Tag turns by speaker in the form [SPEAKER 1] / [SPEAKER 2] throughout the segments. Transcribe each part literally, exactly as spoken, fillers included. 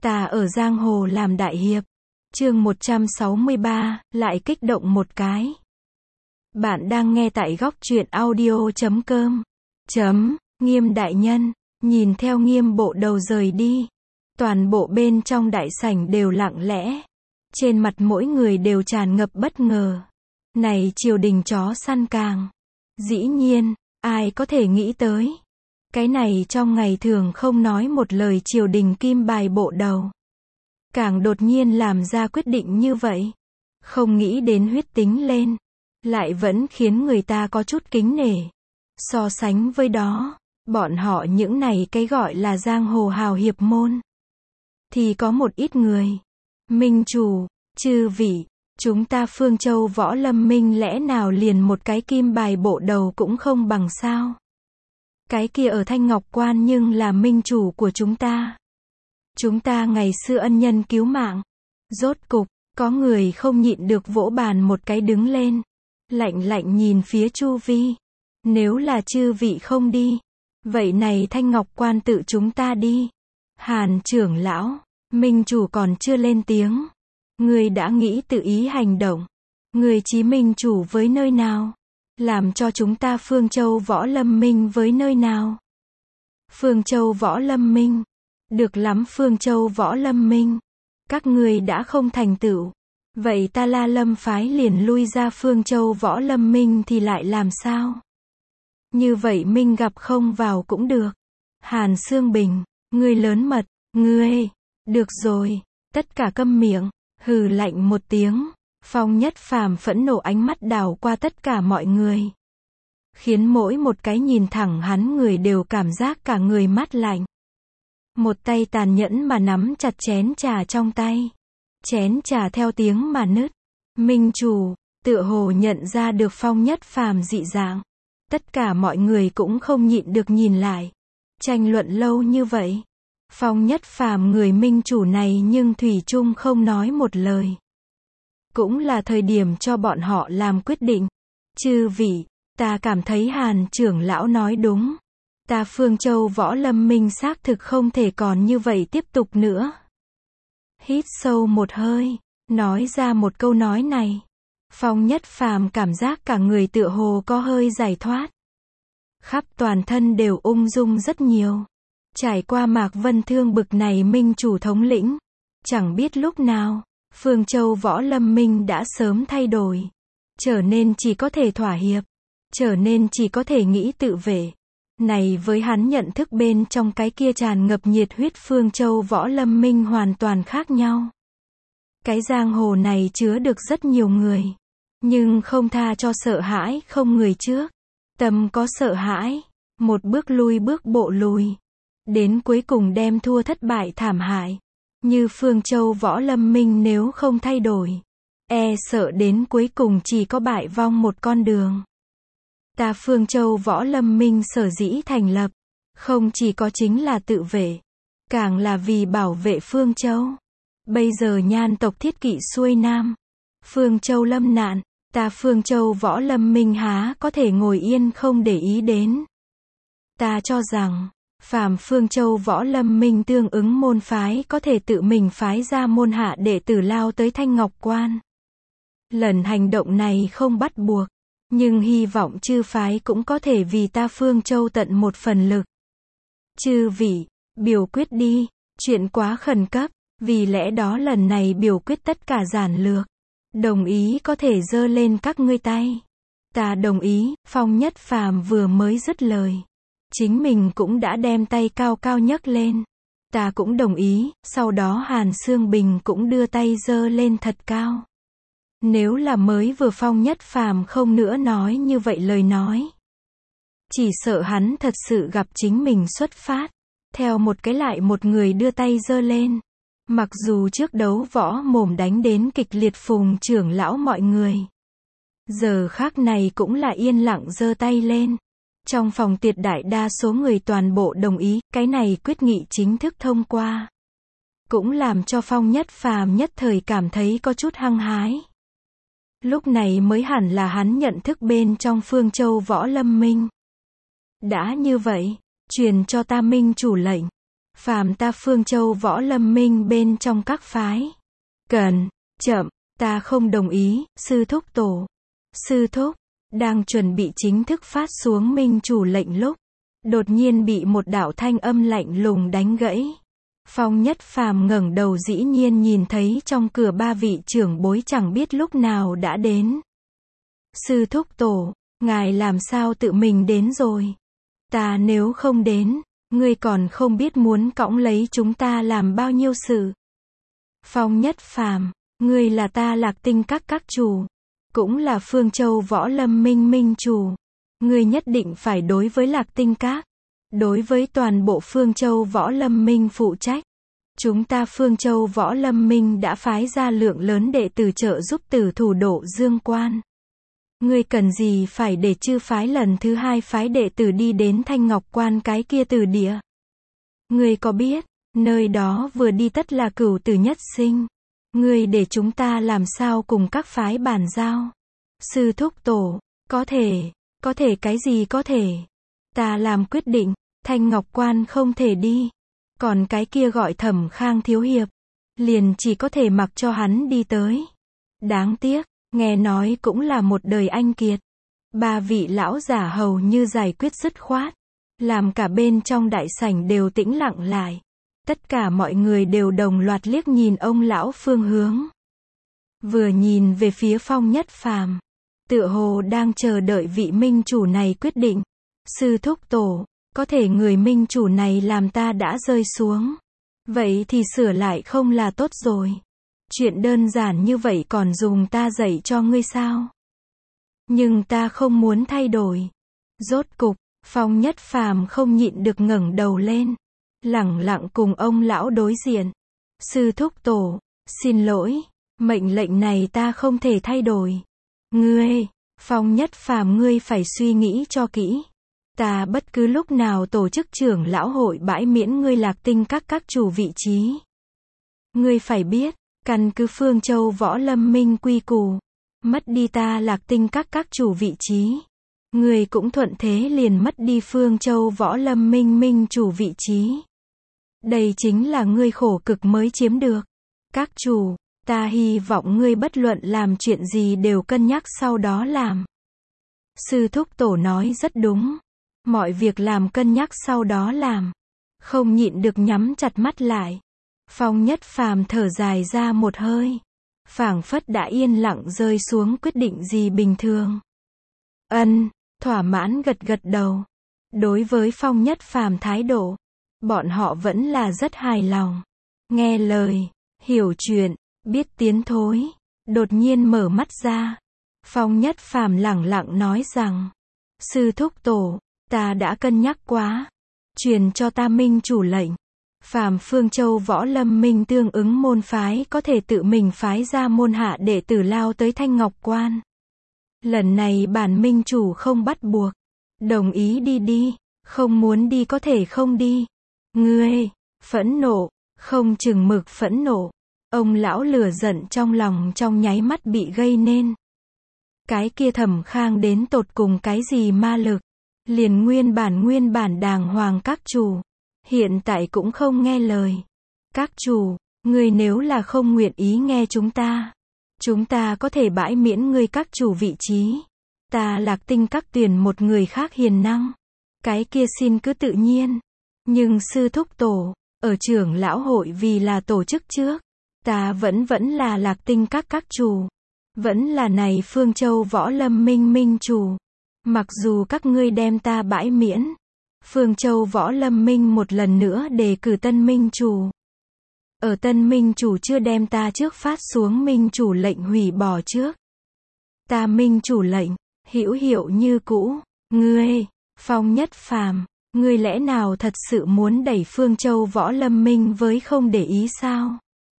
[SPEAKER 1] Ta ở giang hồ làm đại hiệp. Chương một trăm sáu mươi ba, lại kích động một cái. Bạn đang nghe tại góc truyện audio chấm com. Chấm, Nghiêm đại nhân, nhìn theo Nghiêm bộ đầu rời đi. Toàn bộ bên trong đại sảnh đều lặng lẽ. Trên mặt mỗi người đều tràn ngập bất ngờ. Này triều đình chó săn càng. Dĩ nhiên, ai có thể nghĩ tới. Cái này trong ngày thường không nói một lời triều đình kim bài bộ đầu. Càng đột nhiên làm ra quyết định như vậy. Không nghĩ đến huyết tính lên. Lại vẫn khiến người ta có chút kính nể. So sánh với đó, bọn họ những này cái gọi là giang hồ hào hiệp môn. Thì có một ít người. Minh chủ, chư vị, chúng ta Phương Châu Võ Lâm Minh lẽ nào liền một cái kim bài bộ đầu cũng không bằng sao? Cái kia ở Thanh Ngọc Quan nhưng là minh chủ của chúng ta. Chúng ta ngày xưa ân nhân cứu mạng. Rốt cục, có người không nhịn được vỗ bàn một cái đứng lên. Lạnh lạnh nhìn phía chu vi. Nếu là chư vị không đi. Vậy này Thanh Ngọc Quan tự chúng ta đi. Hàn trưởng lão, minh chủ còn chưa lên tiếng. Người đã nghĩ tự ý hành động. Người chí minh chủ với nơi nào? Làm cho chúng ta Phương Châu Võ Lâm Minh với nơi nào? Phương Châu Võ Lâm Minh. Được lắm Phương Châu Võ Lâm Minh. Các người đã không thành tựu. Vậy ta La Lâm phái liền lui ra Phương Châu Võ Lâm Minh thì lại làm sao? Như vậy Minh gặp không vào cũng được. Hàn Sương Bình, ngươi lớn mật, ngươi. Được rồi, tất cả câm miệng, hừ lạnh một tiếng. Phong Nhất Phàm phẫn nộ ánh mắt đảo qua tất cả mọi người. Khiến mỗi một cái nhìn thẳng hắn người đều cảm giác cả người mát lạnh. Một tay tàn nhẫn mà nắm chặt chén trà trong tay. Chén trà theo tiếng mà nứt. Minh chủ, tựa hồ nhận ra được Phong Nhất Phàm dị dạng. Tất cả mọi người cũng không nhịn được nhìn lại. Tranh luận lâu như vậy. Phong Nhất Phàm người minh chủ này nhưng thủy chung không nói một lời. Cũng là thời điểm cho bọn họ làm quyết định. Chư vị, ta cảm thấy Hàn trưởng lão nói đúng. Ta Phương Châu Võ Lâm Minh xác thực không thể còn như vậy tiếp tục nữa. Hít sâu một hơi, nói ra một câu nói này. Phong Nhất Phàm cảm giác cả người tựa hồ có hơi giải thoát. Khắp toàn thân đều ung dung rất nhiều. Trải qua Mạc Vân Thương bực này minh chủ thống lĩnh. Chẳng biết lúc nào, Phương Châu Võ Lâm Minh đã sớm thay đổi. Trở nên chỉ có thể thỏa hiệp. Trở nên chỉ có thể nghĩ tự vệ. Này với hắn nhận thức bên trong cái kia tràn ngập nhiệt huyết Phương Châu Võ Lâm Minh hoàn toàn khác nhau. Cái giang hồ này chứa được rất nhiều người. Nhưng không tha cho sợ hãi không người trước. Tâm có sợ hãi. Một bước lui bước bộ lùi. Đến cuối cùng đem thua thất bại thảm hại. Như Phương Châu Võ Lâm Minh nếu không thay đổi. E sợ đến cuối cùng chỉ có bại vong một con đường. Ta Phương Châu Võ Lâm Minh sở dĩ thành lập. Không chỉ có chính là tự vệ. Càng là vì bảo vệ Phương Châu. Bây giờ nhan tộc thiết kỵ xuôi nam. Phương Châu lâm nạn. Ta Phương Châu Võ Lâm Minh há có thể ngồi yên không để ý đến. Ta cho rằng. Phàm Phương Châu Võ Lâm Minh tương ứng môn phái có thể tự mình phái ra môn hạ đệ tử lao tới Thanh Ngọc Quan. Lần hành động này không bắt buộc. Nhưng hy vọng chư phái cũng có thể vì ta Phương Châu tận một phần lực. Chư vị, biểu quyết đi. Chuyện quá khẩn cấp. Vì lẽ đó lần này biểu quyết tất cả giản lược. Đồng ý có thể giơ lên các ngươi tay. Ta đồng ý. Phong Nhất Phàm vừa mới dứt lời. Chính mình cũng đã đem tay cao cao nhấc lên. Ta cũng đồng ý. Sau đó Hàn Sương Bình cũng đưa tay giơ lên thật cao. Nếu là mới vừa Phong Nhất Phàm không nữa nói như vậy lời nói. Chỉ sợ hắn thật sự gặp chính mình xuất phát. Theo một cái lại một người đưa tay giơ lên. Mặc dù trước đấu võ mồm đánh đến kịch liệt Phùng trưởng lão mọi người. Giờ khác này cũng là yên lặng giơ tay lên. Trong phòng tiệc đại đa số người toàn bộ đồng ý, cái này quyết nghị chính thức thông qua. Cũng làm cho Phong Nhất Phàm nhất thời cảm thấy có chút hăng hái. Lúc này mới hẳn là hắn nhận thức bên trong Phương Châu Võ Lâm Minh. Đã như vậy, truyền cho ta minh chủ lệnh. phàm ta Phương Châu Võ Lâm Minh bên trong các phái. Cần, chậm, ta không đồng ý, sư thúc tổ. Sư thúc, đang chuẩn bị chính thức phát xuống minh chủ lệnh lúc, đột nhiên bị một đạo thanh âm lạnh lùng đánh gãy. Phong Nhất Phàm ngẩng đầu dĩ nhiên nhìn thấy trong cửa ba vị trưởng bối chẳng biết lúc nào đã đến. Sư thúc tổ, ngài làm sao tự mình đến rồi? Ta nếu không đến, ngươi còn không biết muốn cõng lấy chúng ta làm bao nhiêu sự. Phong Nhất Phàm, ngươi là ta Lạc Tinh các các chủ, cũng là Phương Châu Võ Lâm Minh minh chủ. Ngươi nhất định phải đối với Lạc Tinh các, đối với toàn bộ Phương Châu Võ Lâm Minh phụ trách. Chúng ta Phương Châu Võ Lâm Minh đã phái ra lượng lớn đệ tử trợ giúp tử thủ độ Dương Quan. Ngươi cần gì phải để chư phái lần thứ hai phái đệ tử đi đến Thanh Ngọc Quan cái kia tử địa? Ngươi có biết, nơi đó vừa đi tất là cửu tử nhất sinh. Ngươi để chúng ta làm sao cùng các phái bàn giao? Sư thúc tổ, có thể, có thể cái gì có thể? Ta làm quyết định, Thanh Ngọc Quan không thể đi. Còn cái kia gọi Thẩm Khang thiếu hiệp, liền chỉ có thể mặc cho hắn đi tới. Đáng tiếc, nghe nói cũng là một đời anh kiệt. Ba vị lão giả hầu như giải quyết dứt khoát, làm cả bên trong đại sảnh đều tĩnh lặng lại. Tất cả mọi người đều đồng loạt liếc nhìn ông lão phương hướng. Vừa nhìn về phía Phong Nhất Phàm, tựa hồ đang chờ đợi vị minh chủ này quyết định. Sư thúc tổ, có thể người minh chủ này làm ta đã rơi xuống. Vậy thì sửa lại không là tốt rồi. Chuyện đơn giản như vậy còn dùng ta dạy cho ngươi sao? Nhưng ta không muốn thay đổi. Rốt cục, Phong Nhất Phàm không nhịn được ngẩng đầu lên, lẳng lặng cùng ông lão đối diện. Sư thúc tổ, xin lỗi, mệnh lệnh này ta không thể thay đổi. Ngươi, Phong Nhất Phàm ngươi phải suy nghĩ cho kỹ. Ta bất cứ lúc nào tổ chức trưởng lão hội bãi miễn ngươi Lạc Tinh các các chủ vị trí. Ngươi phải biết, căn cứ Phương Châu Võ Lâm Minh quy củ, mất đi ta Lạc Tinh các các chủ vị trí, ngươi cũng thuận thế liền mất đi Phương Châu Võ Lâm Minh minh chủ vị trí. Đây chính là ngươi khổ cực mới chiếm được. Các chủ, ta hy vọng ngươi bất luận làm chuyện gì đều cân nhắc sau đó làm. Sư thúc tổ nói rất đúng. Mọi việc làm cân nhắc sau đó làm. Không nhịn được nhắm chặt mắt lại. Phong Nhất Phàm thở dài ra một hơi. Phảng phất đã yên lặng rơi xuống quyết định gì bình thường. Ân, thỏa mãn gật gật đầu. Đối với Phong Nhất Phàm thái độ, bọn họ vẫn là rất hài lòng. Nghe lời, hiểu chuyện, biết tiến thối. Đột nhiên mở mắt ra. Phong Nhất Phàm lẳng lặng nói rằng, sư thúc tổ, ta đã cân nhắc quá. Truyền cho ta minh chủ lệnh. Phàm Phương Châu Võ Lâm Minh tương ứng môn phái có thể tự mình phái ra môn hạ đệ tử lao tới Thanh Ngọc Quan. Lần này bản minh chủ không bắt buộc. Đồng ý đi đi, không muốn đi có thể không đi. Ngươi, phẫn nộ, không chừng mực phẫn nộ. Ông lão lửa giận trong lòng trong nháy mắt bị gây nên. Cái kia Thẩm Khang đến tột cùng cái gì ma lực? Liền nguyên bản nguyên bản đàng hoàng các chủ, hiện tại cũng không nghe lời. Các chủ, ngươi nếu là không nguyện ý nghe chúng ta, chúng ta có thể bãi miễn ngươi các chủ vị trí. Ta Lạc Tinh các tuyển một người khác hiền năng. Cái kia xin cứ tự nhiên. Nhưng sư thúc tổ, ở trưởng lão hội vì là tổ chức trước, ta vẫn vẫn là Lạc Tinh các các chủ. Vẫn là này Phương Châu Võ Lâm Minh minh chủ. Mặc dù các ngươi đem ta bãi miễn, Phương Châu Võ Lâm Minh một lần nữa đề cử tân minh chủ. Ở tân minh chủ chưa đem ta trước phát xuống minh chủ lệnh hủy bỏ trước. Ta minh chủ lệnh, hữu hiệu như cũ. Ngươi, Phong Nhất Phàm, ngươi lẽ nào thật sự muốn đẩy Phương Châu Võ Lâm Minh với không để ý sao?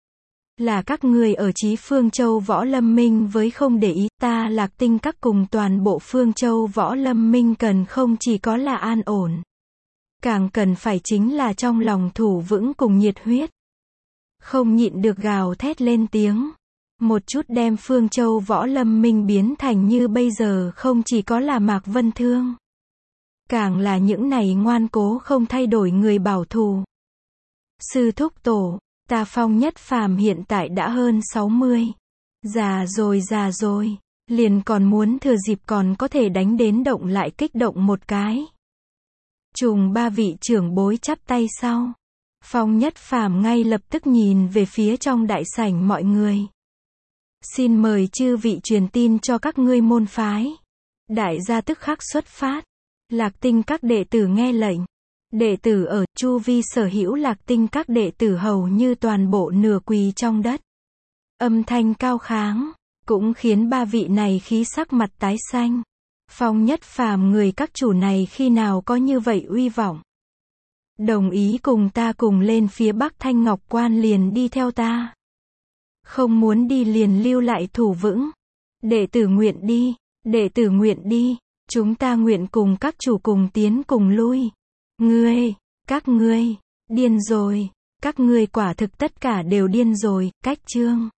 [SPEAKER 1] Là các ngươi ở chí Phương Châu Võ Lâm Minh với không để ý, ta Lạc Tinh các cùng toàn bộ Phương Châu Võ Lâm Minh cần không chỉ có là an ổn, càng cần phải chính là trong lòng thủ vững cùng nhiệt huyết. Không nhịn được gào thét lên tiếng, một chút đem Phương Châu Võ Lâm Minh biến thành như bây giờ không chỉ có là Mạc Vân Thương, càng là những này ngoan cố không thay đổi người bảo thủ. Sư thúc tổ, ta Phong Nhất Phàm hiện tại đã hơn sáu mươi. Già rồi già rồi, liền còn muốn thừa dịp còn có thể đánh đến động lại kích động một cái. Trùng ba vị trưởng bối chắp tay sau. Phong Nhất Phàm ngay lập tức nhìn về phía trong đại sảnh mọi người. Xin mời chư vị truyền tin cho các ngươi môn phái. Đại gia tức khắc xuất phát. Lạc Tinh các đệ tử nghe lệnh. Đệ tử ở chu vi sở hữu Lạc Tinh các đệ tử hầu như toàn bộ nửa quỳ trong đất. Âm thanh cao kháng, cũng khiến ba vị này khí sắc mặt tái xanh. Phong Nhất Phàm người các chủ này khi nào có như vậy uy vọng. Đồng ý cùng ta cùng lên phía Bắc Thanh Ngọc Quan liền đi theo ta. Không muốn đi liền lưu lại thủ vững. Đệ tử nguyện đi, đệ tử nguyện đi, chúng ta nguyện cùng các chủ cùng tiến cùng lui. Ngươi, các ngươi, điên rồi, các ngươi quả thực tất cả đều điên rồi, cách chương.